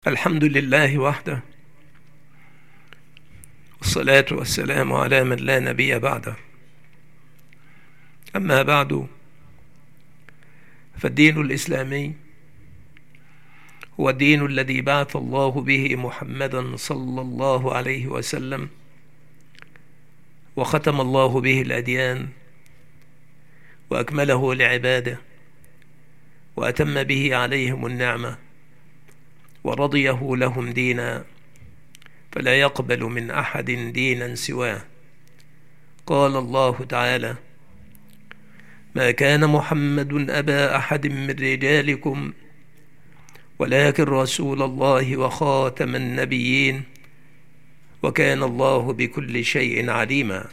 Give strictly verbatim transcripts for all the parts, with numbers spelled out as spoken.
الحمد لله وحده، والصلاة والسلام على من لا نبي بعده. أما بعد، فالدين الإسلامي هو الدين الذي بعث الله به محمدا صلى الله عليه وسلم، وختم الله به الأديان وأكمله لعباده، وأتم به عليهم النعمة، ورضيه لهم دينا، فلا يقبل من أحد دينا سواه. قال الله تعالى: ما كان محمد أبا أحد من رجالكم ولكن رسول الله وخاتم النبيين وكان الله بكل شيء عليما.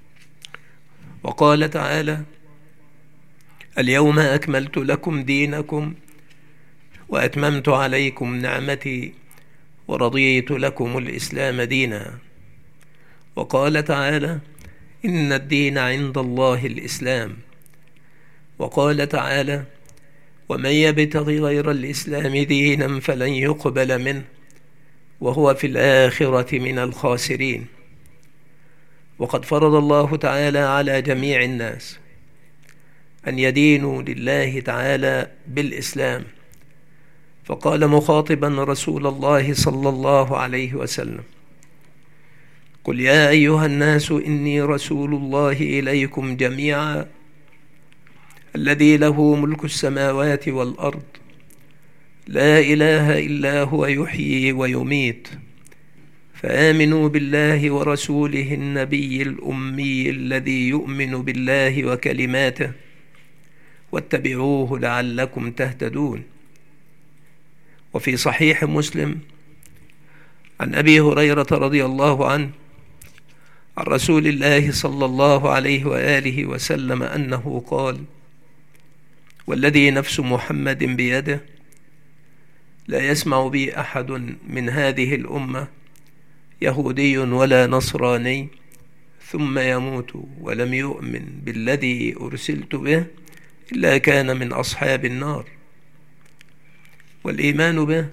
وقال تعالى: اليوم أكملت لكم دينكم وأتممت عليكم نعمتي ورضيت لكم الإسلام دينا. وقال تعالى: إن الدين عند الله الإسلام. وقال تعالى: ومن يبتغي غير الإسلام دينا فلن يقبل منه وهو في الآخرة من الخاسرين. وقد فرض الله تعالى على جميع الناس أن يدينوا لله تعالى بالإسلام، فقال مخاطبا رسول الله صلى الله عليه وسلم: قل يا أيها الناس إني رسول الله إليكم جميعا الذي له ملك السماوات والأرض لا إله إلا هو يحيي ويميت، فآمنوا بالله ورسوله النبي الأمي الذي يؤمن بالله وكلماته واتبعوه لعلكم تهتدون. وفي صحيح مسلم عن أبي هريرة رضي الله عنه عن رسول الله صلى الله عليه وآله وسلم أنه قال: والذي نفس محمد بيده لا يسمع بي أحد من هذه الأمة يهودي ولا نصراني ثم يموت ولم يؤمن بالذي أرسلت به إلا كان من أصحاب النار. والإيمان به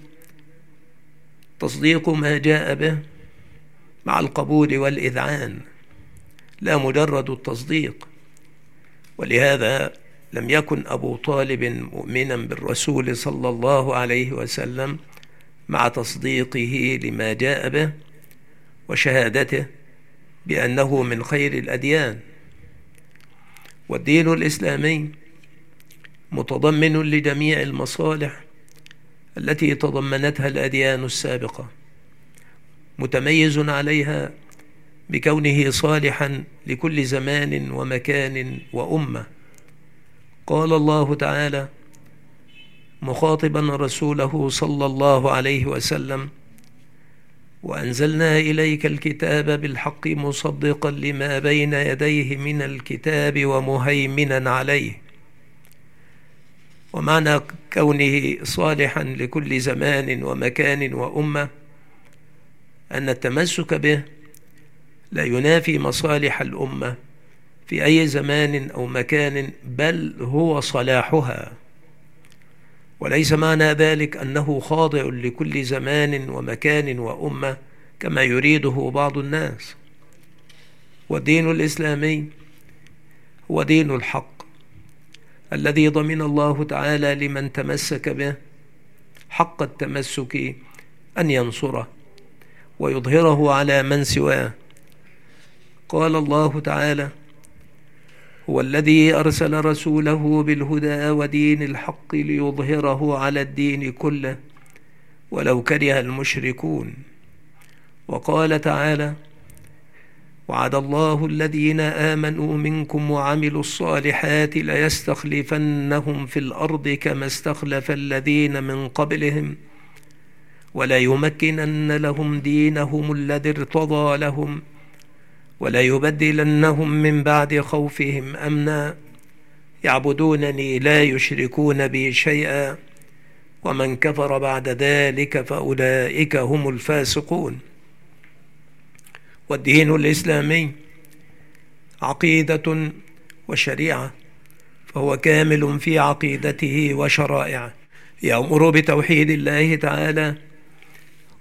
تصديق ما جاء به مع القبول والإذعان، لا مجرد التصديق. ولهذا لم يكن أبو طالب مؤمنا بالرسول صلى الله عليه وسلم مع تصديقه لما جاء به وشهادته بأنه من خير الأديان. والدين الإسلامي متضمن لجميع المصالح التي تضمنتها الأديان السابقة، متميز عليها بكونه صالحا لكل زمان ومكان وأمة. قال الله تعالى مخاطبا رسوله صلى الله عليه وسلم: وأنزلنا إليك الكتاب بالحق مصدقا لما بين يديه من الكتاب ومهيمنا عليه. ومعنى كونه صالحا لكل زمان ومكان وأمة أن التمسك به لا ينافي مصالح الأمة في أي زمان أو مكان، بل هو صلاحها. وليس معنى ذلك أنه خاضع لكل زمان ومكان وأمة كما يريده بعض الناس. والدين الإسلامي هو دين الحق الذي ضمن الله تعالى لمن تمسك به حق التمسك أن ينصره ويظهره على من سواه. قال الله تعالى: هو الذي أرسل رسوله بالهدى ودين الحق ليظهره على الدين كله ولو كره المشركون. وقال تعالى: وعد الله الذين آمنوا منكم وعملوا الصالحات ليستخلفنهم في الأرض كما استخلف الذين من قبلهم وليمكنن لهم دينهم الذي ارتضى لهم وليبدلنهم من بعد خوفهم أمنا يعبدونني لا يشركون بي شيئا ومن كفر بعد ذلك فأولئك هم الفاسقون. والدين الإسلامي عقيدة وشريعة، فهو كامل في عقيدته وشرائعه، يأمر بتوحيد الله تعالى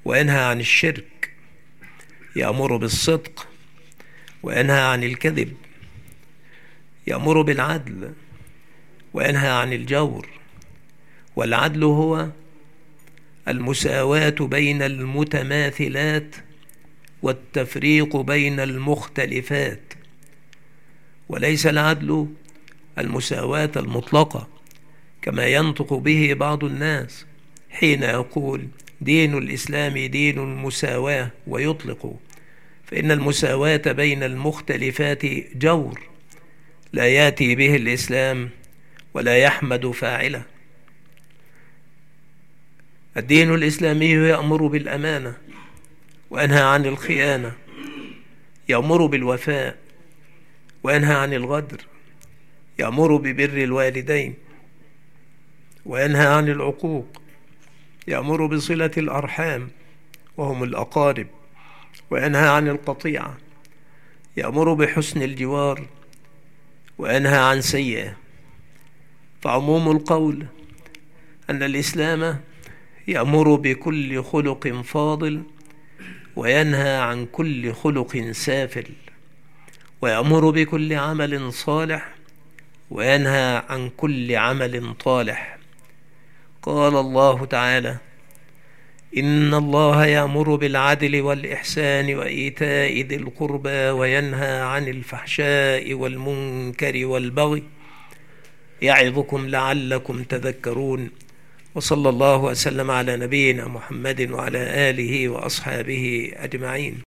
وينهى عن الشرك، يأمر بالصدق وينهى عن الكذب، يأمر بالعدل وينهى عن الجور. والعدل هو المساواة بين المتماثلات والتفريق بين المختلفات، وليس العدل المساواة المطلقة كما ينطق به بعض الناس حين يقول دين الإسلام دين المساواة ويطلق، فإن المساواة بين المختلفات جور لا يأتي به الإسلام ولا يحمد فاعله. الدين الإسلامي يأمر بالأمانة وينهى عن الخيانة، يأمر بالوفاء وينهى عن الغدر، يأمر ببر الوالدين وينهى عن العقوق، يأمر بصلة الأرحام وهم الأقارب وينهى عن القطيعة، يأمر بحسن الجوار وينهى عن سيئة. فعموم القول أن الإسلام يأمر بكل خلق فاضل وينهى عن كل خلق سافل، ويأمر بكل عمل صالح وينهى عن كل عمل طالح. قال الله تعالى: إن الله يأمر بالعدل والإحسان وإيتاء ذي القربى وينهى عن الفحشاء والمنكر والبغي يعظكم لعلكم تذكرون. وصلى الله وسلم على نبينا محمد وعلى آله وأصحابه أجمعين.